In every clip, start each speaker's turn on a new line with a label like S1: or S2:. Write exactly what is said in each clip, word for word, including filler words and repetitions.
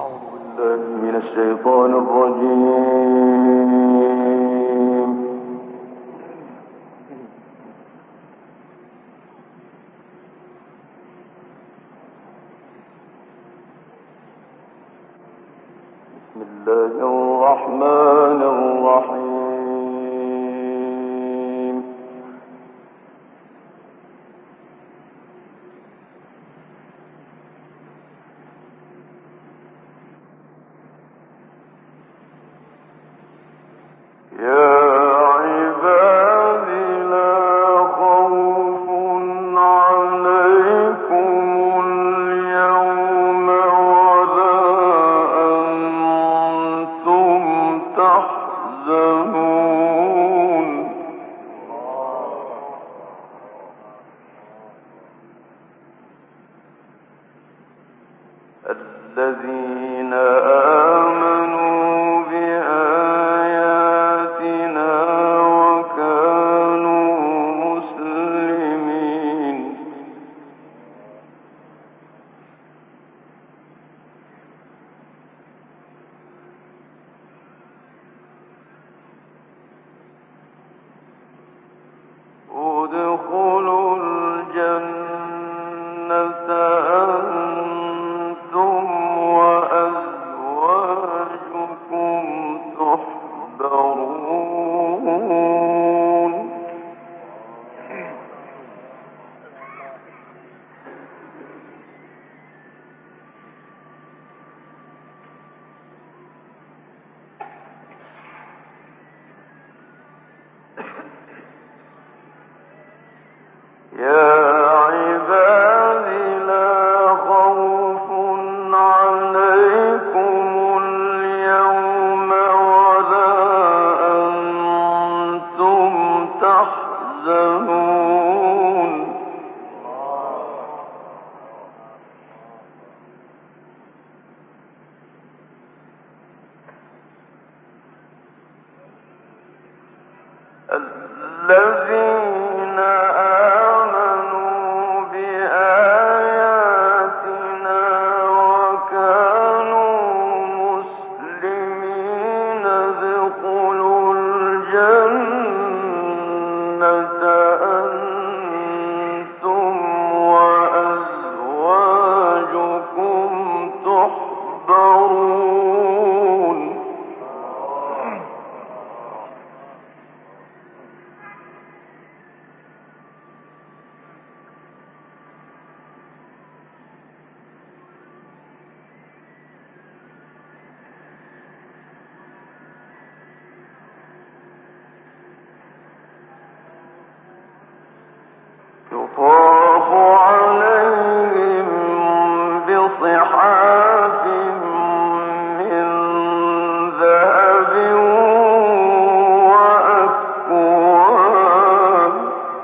S1: الشيطان الرجيم. بسم الله الرحمن الرحيم. يا الذين آمنوا بآياتنا وكانوا مسلمين. ادخلوا الجنة يا عباد لا خوف عليكم اليوم ولا أنتم تحزنون. الذين آمنوا بآياتنا وكانوا مسلمين ادخلوا الجنة أنتم وأزواجكم تحبرون. يطاف عليهم بصحاف من ذهب وأكواب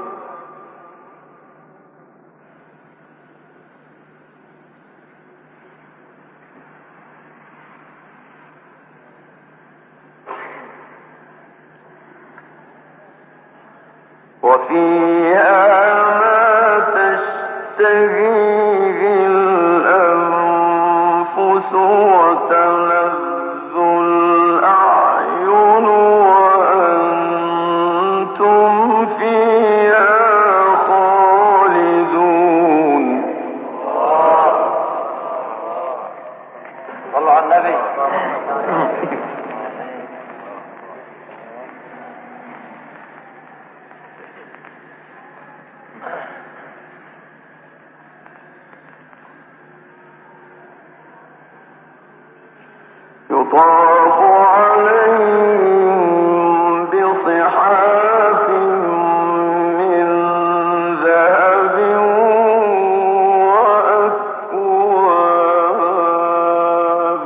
S1: وفيها تشتهيه الأنفس وتلذ الأعين وأنتم فيها خالدون. صلوا على النبي. يطاف عليهم بصحاف من ذهب وأكواب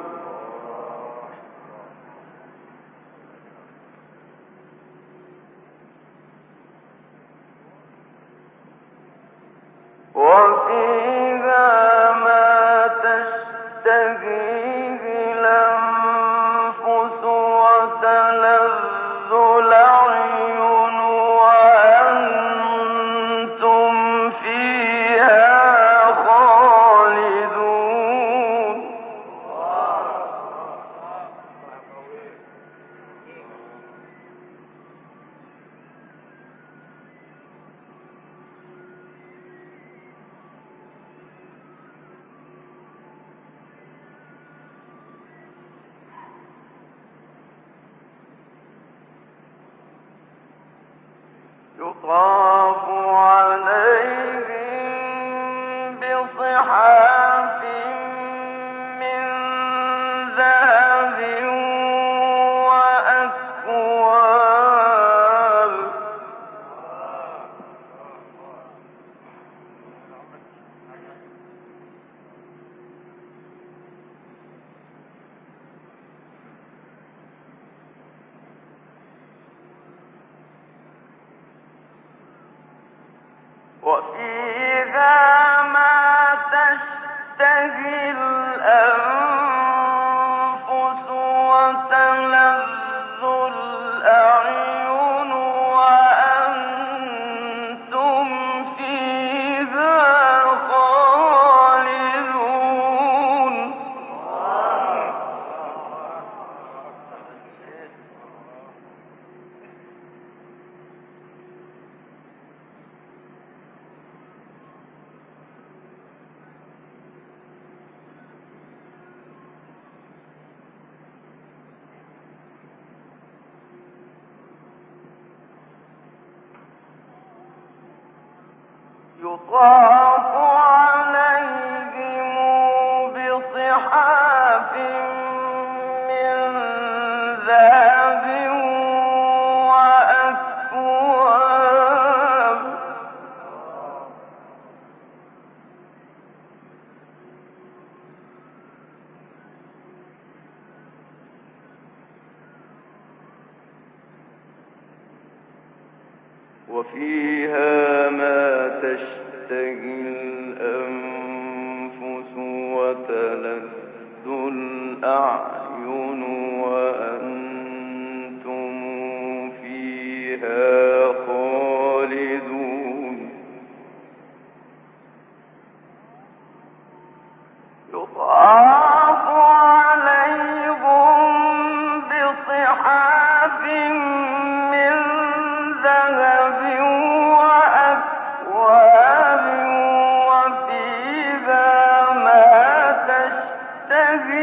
S1: وفيها ما تشتهيه الأنفس وتلذ الأعين وأنتم فيها خالدون. ذهب وأكواب. وفيها ما تشتهي الأنفس وتلذ الأعين وأنتم فيها خالدون. يطاف عليهم بصحاف من ذهب وأكواب. وفيها ما تشتهي الأنفس وتلذ الأعين وأنتم فيها خالدون. يطاف عليهم بصحاف من ذهب وأكواب وفيها ما تشتهي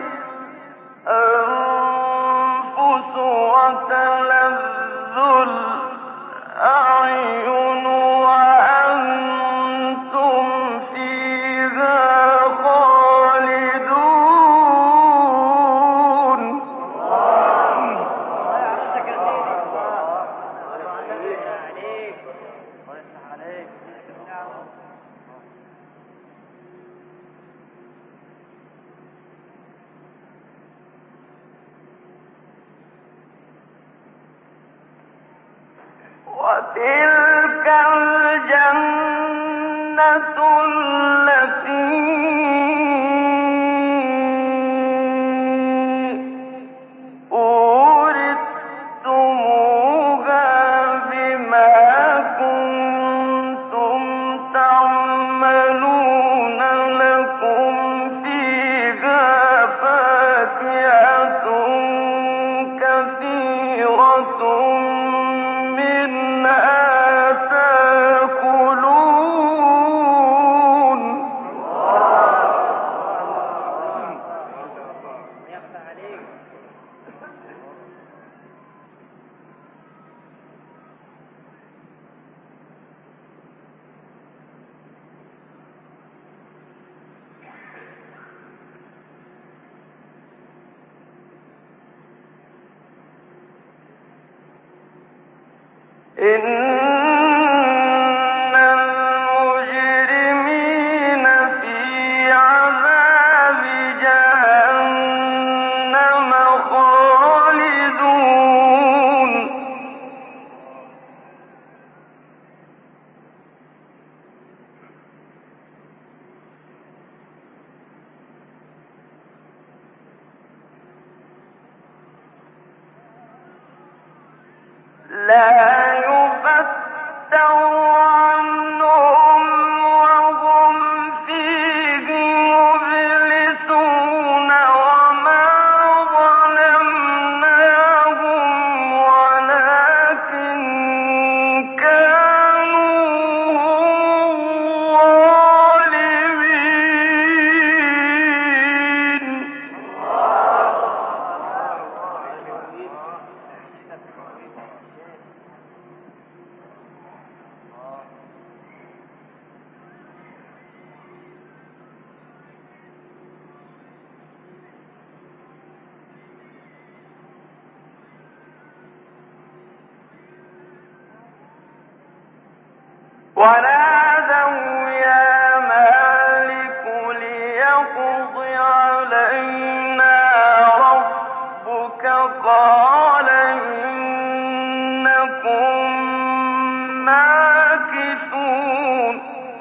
S1: الأنفس وتلذ الأعين وأنتم فيها خالدون. وتلك الجنة التي أورثتموها بما كنتم تعملون. لكم فيها فاكهة كثيرة منها تأكلون. إن المجرمين في عذاب جهنم خالدون. لا يفتر عنهم وهم فيه مبلسون. وما ظلمناهم ولكن كانوا هم الظالمين. ونادوا يا مالك ليقض علينا ربك قال إنكم ماكثون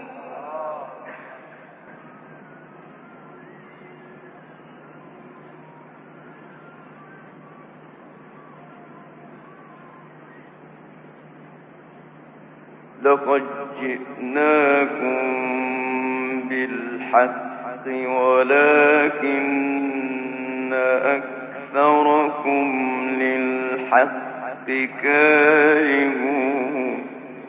S1: لقد جئناكم بالحق ولكن أكثركم للحق كارهون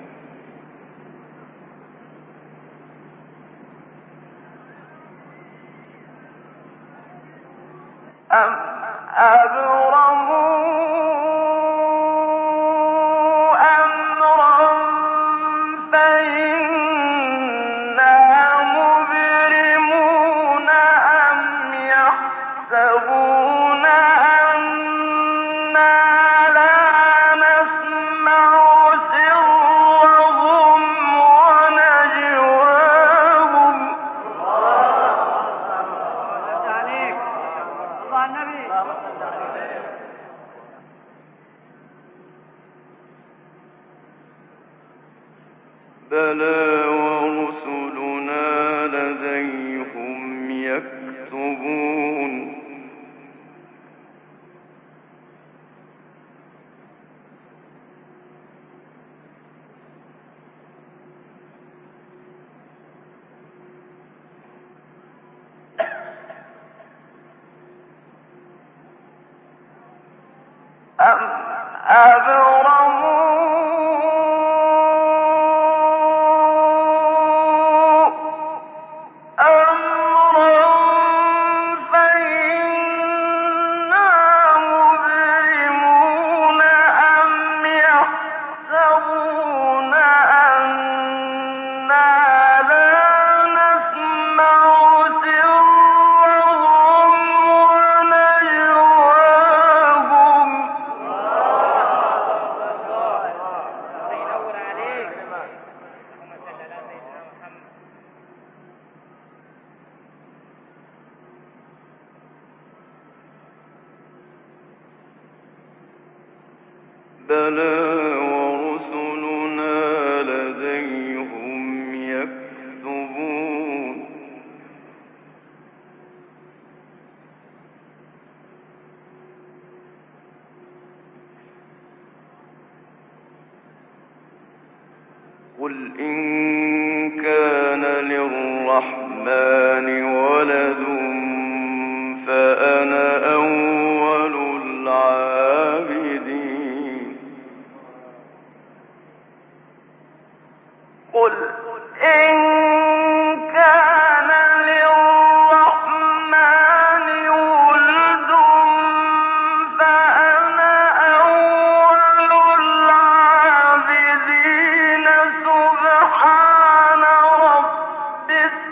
S1: أم أبرموا بلى ورسلنا لديهم يكتبون أم أبرموا بلى ورسلنا لديهم يكتبون قل إن كان للرحمن ولد فأنا أول العابدين قل إن كان للرحمن ولد فأنا أول العابدين سبحان رب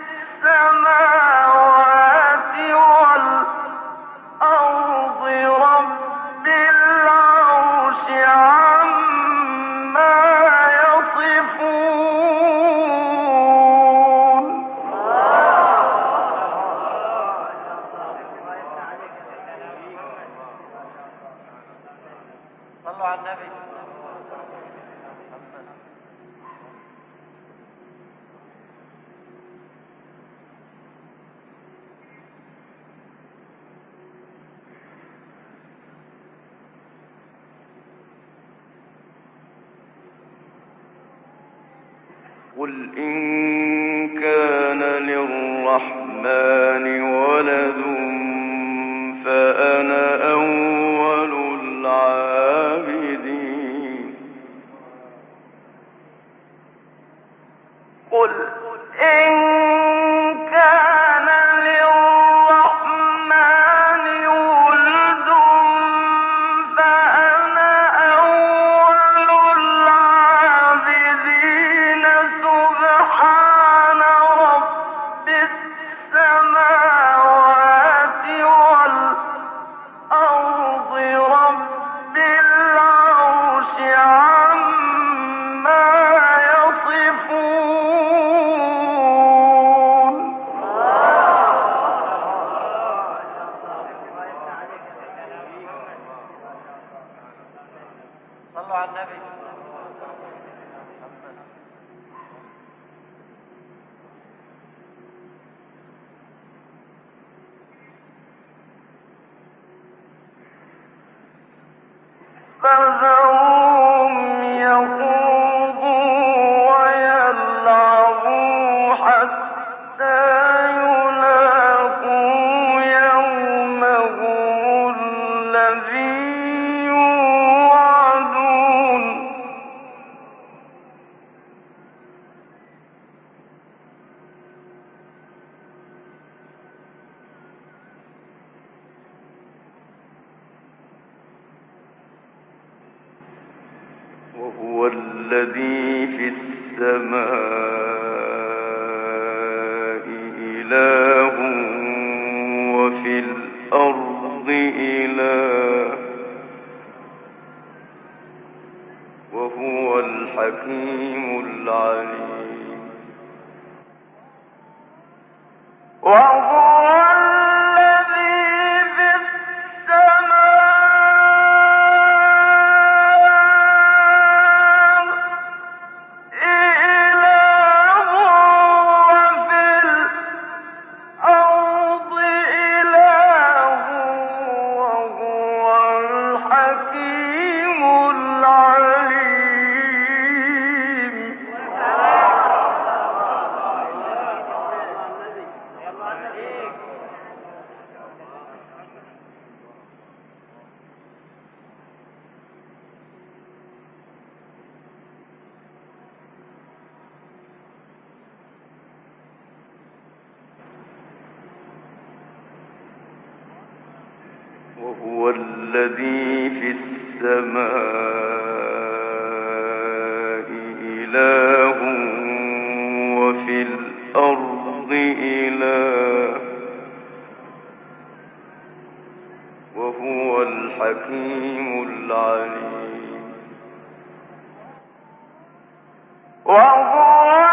S1: السماوات والأرض رب العرش عما يصفون صلوا على النبي قل إن كان للرحمن ولد فأنا أول العابدين قل إن كان للرحمن ولد فأنا أول العابدين سبحان رب السماوات فذرهم يخوضوا ويلعبوا حتى يلاقوا يومهم الذي يوعدون وهو الذي في السماء إله وفي الأرض إله وهو الحكيم العليم وهو وهو الذي في السماء إله وفي الأرض إله وهو الحكيم العليم وهو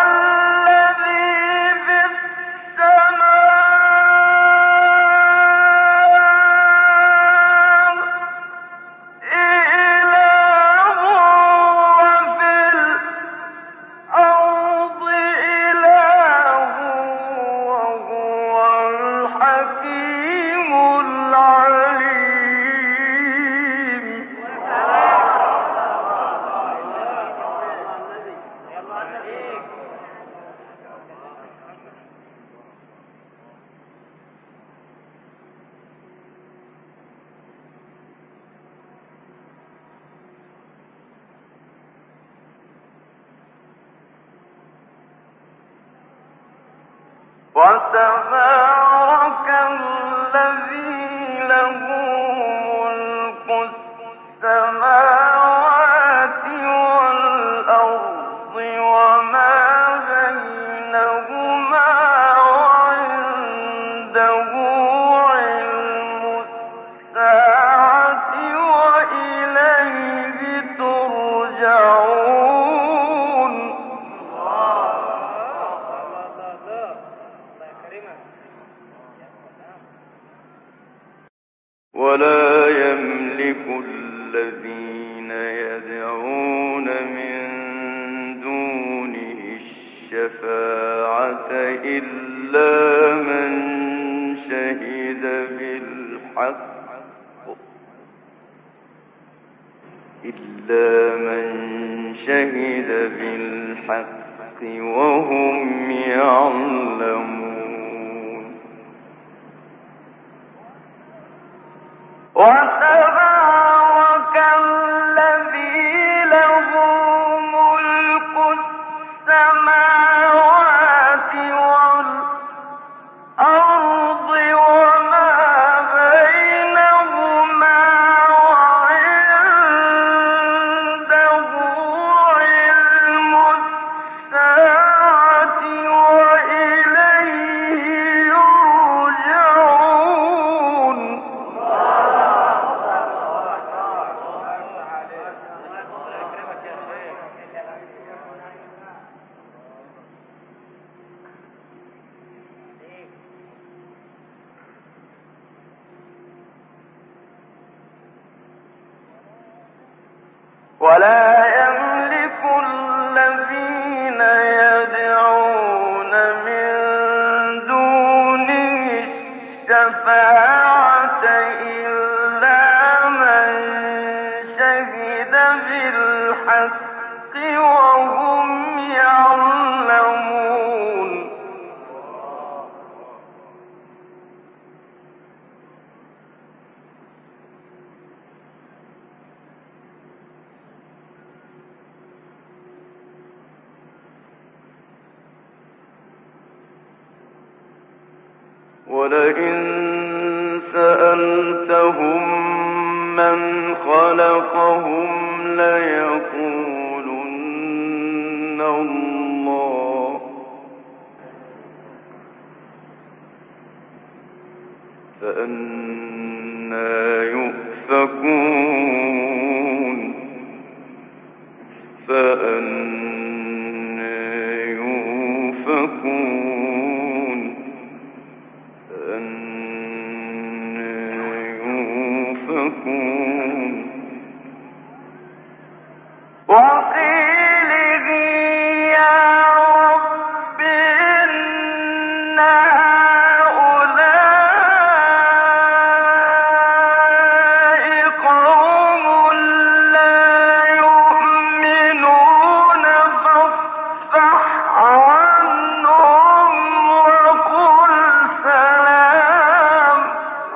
S1: وتبارك الذي له ملك السماوات والأرض وما بينهما وعنده علم الساعة وإليه ترجعون ولا يملك الذين يدعون من دونه الشفاعة إلا من شهد بالحق إلا من شهد بالحق وهم يعلمون وتبارك الذي له ملك السماوات والأرض وما بينهما وعنده علم الساعة وإليه يرجعون ولا يملك الذين يدعون من دونه الشفاعة إلا من شهد بالحق وهم يعلمون. ولئن سألتهم من خلقهم ليقولن الله فأنى يؤفكون فأنى يؤفكون وقيله يا رب إن هؤلاء قوم لا يؤمنون فاصفح عنهم وقل سلام.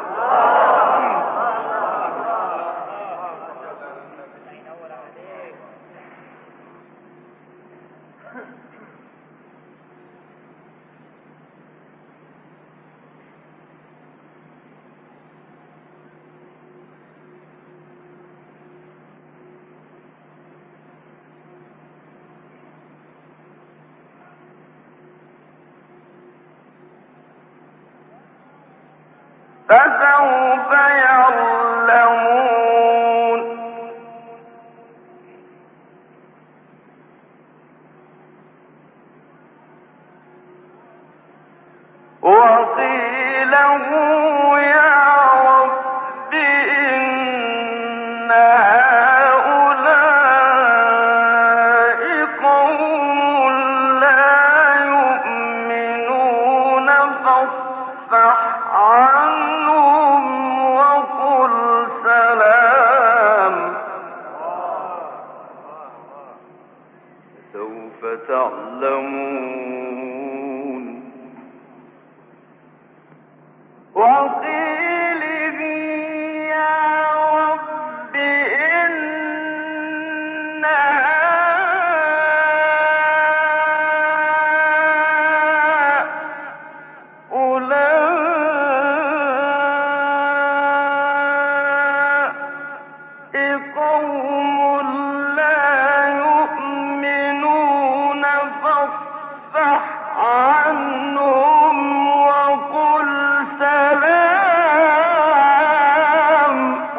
S1: فسوف يعلمون. وقيله يا رب إن هؤلاء قوم لا يؤمنون فاصفح عنهم وقل سلام. سوف تعلمون. وقيله يا رب إن هؤلاء قوم لا يؤمنون فاصفح عنهم وقل سلام.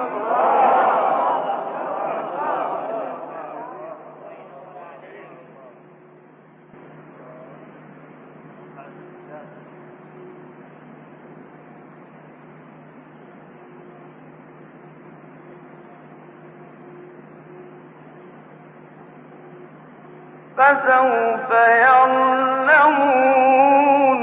S1: فسوف يعلمون.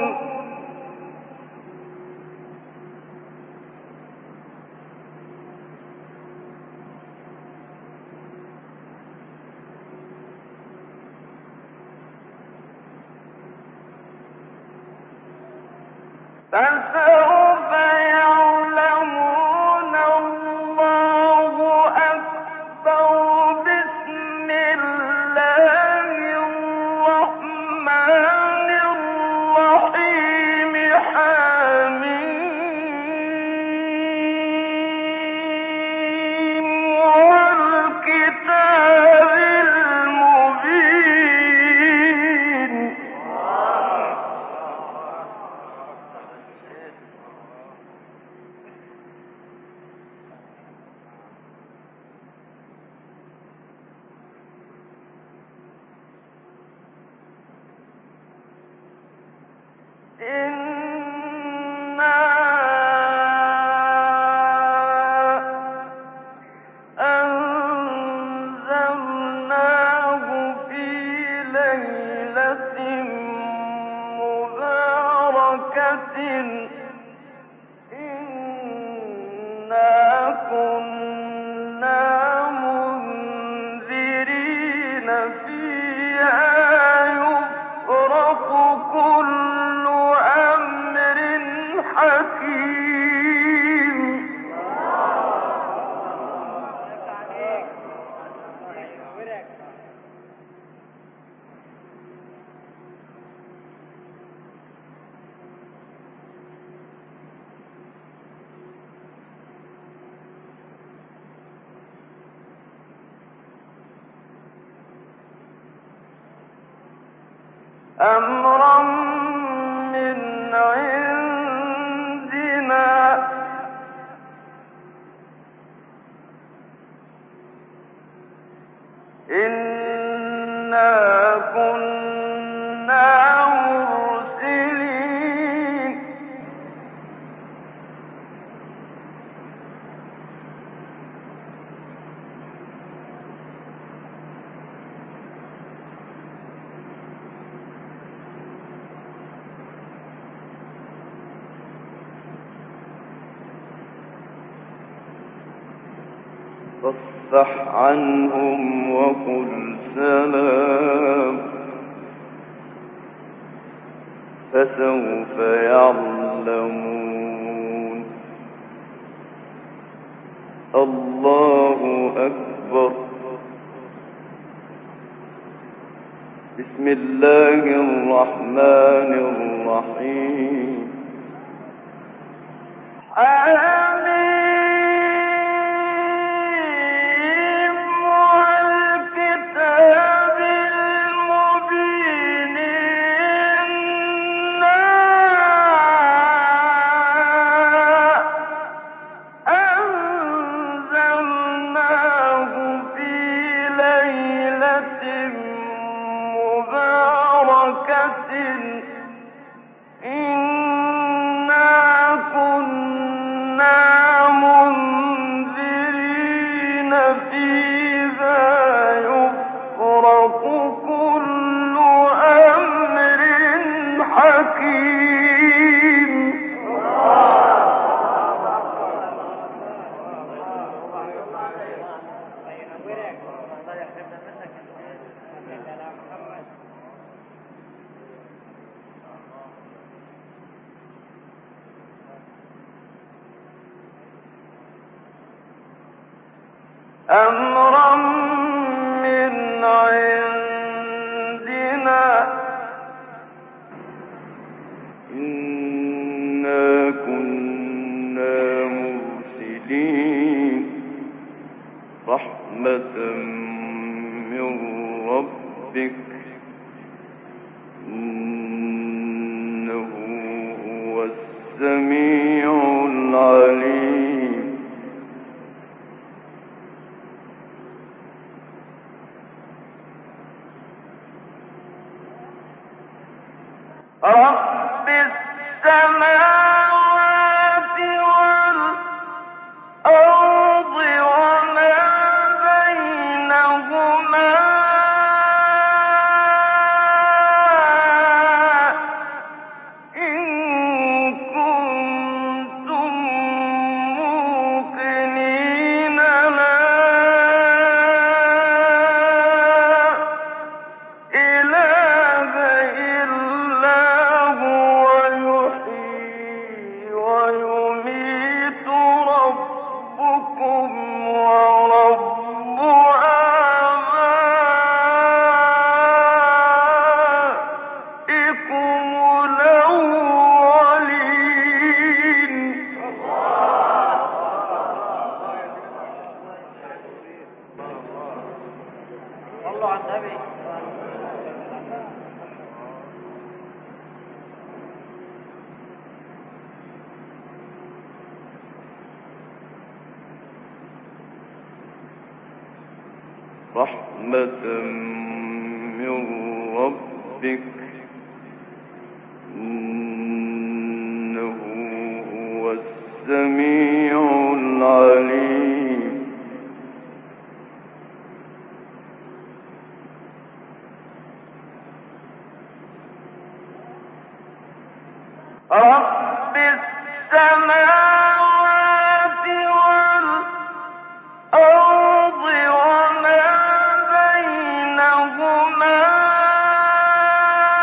S1: فسوف يعلمون. الله أكبر. بسم الله الرحمن الرحيم. حميم والكتاب المبين. أمرا من عندنا إنا كنا مرسلين فاصفح عنهم وقل سلام فسوف يعلمون. الله أكبر. بسم الله الرحمن الرحيم. آمين. أمرا من عندنا إنا كنا مرسلين رحمة من ربك إنه هو السميع العليم. رب السماوات والأرض وما بينهما إن كنتم موقنين لا إله إلا هو يحيي ويميت ربكم ورب آبائكم الأولين. صلوا على النبي. رحمة من ربك إنه هو السميع العليم. رب السماوات والأرض وما بينهما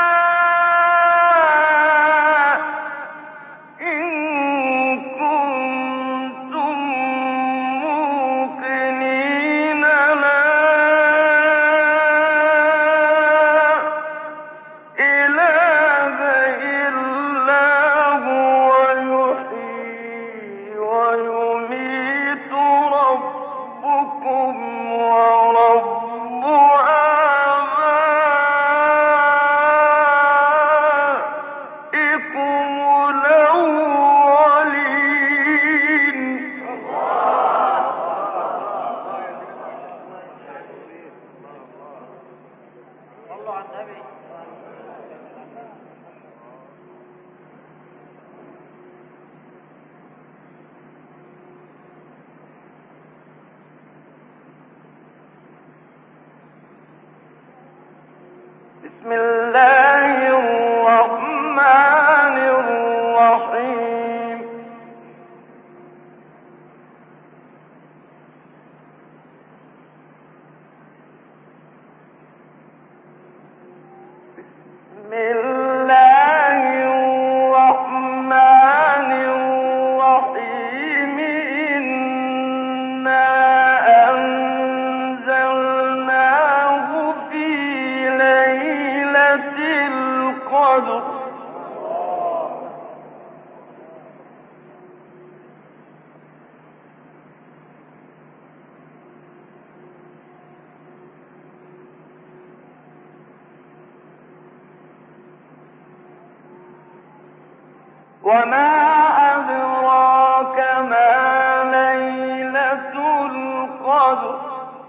S1: وما أدراك ما ليلة القدر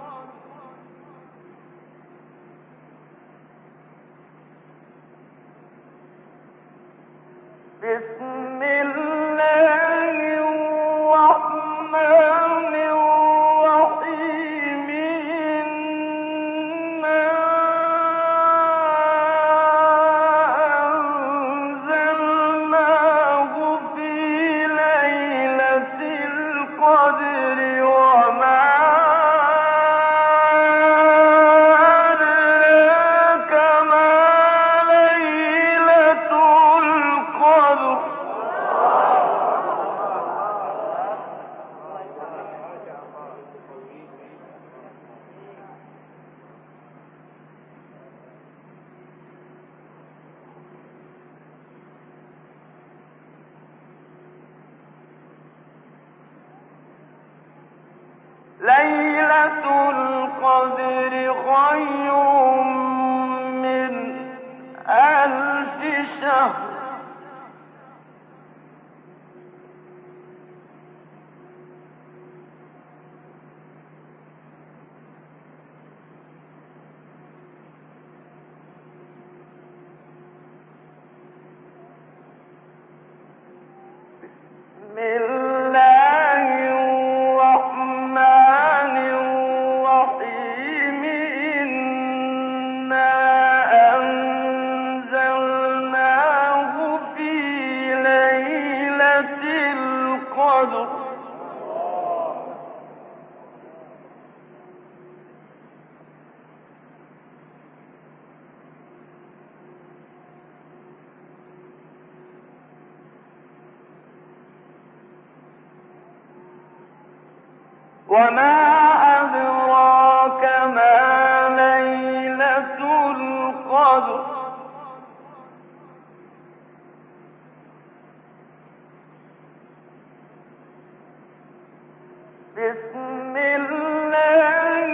S1: بسم الله الرحمن الرحيم إنا أنزلناه في ليلة القدر وما أدراك ما ليلة القدر ليلة القدر خير من ألف شهر بسم الله الرحمن الرحيم إنا أنزلناه في ليلة القدر وما أدراك ما ليلة القدر بسم الله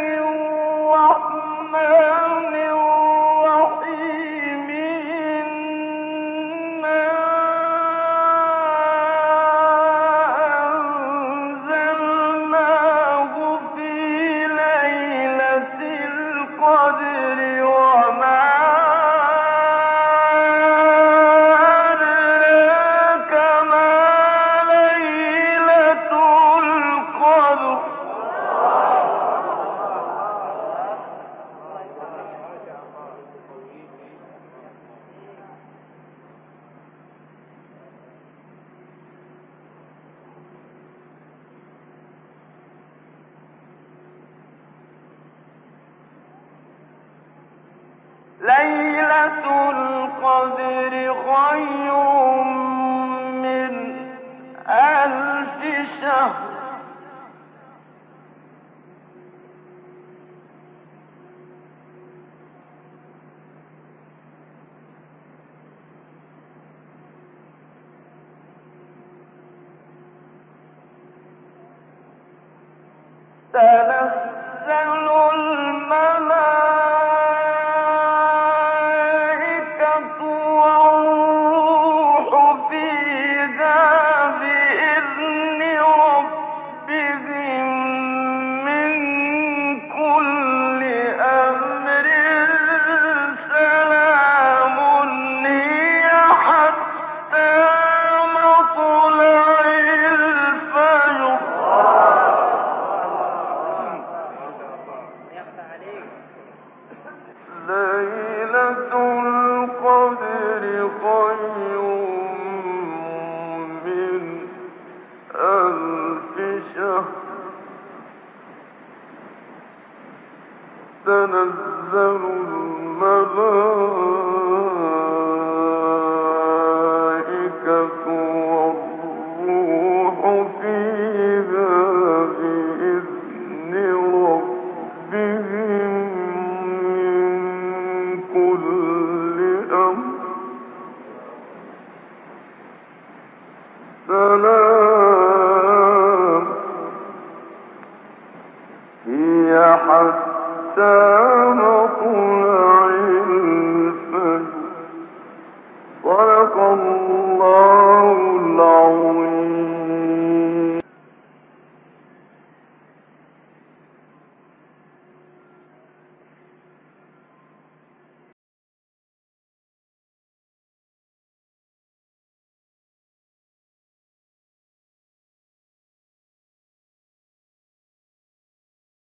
S1: الرحمن الرحيم إنا أنزلناه في ليلة القدر وما أدراك ما ليلة القدر ليلة القدر خير من ألف شهر تنزل الملائكة والروح فيها بإذن ربهم من كل أمر سلام هي حتى مطلع الفجر تنزل الملائكة والروح فيها بإذن ربهم من كل أمر سلام هي حتى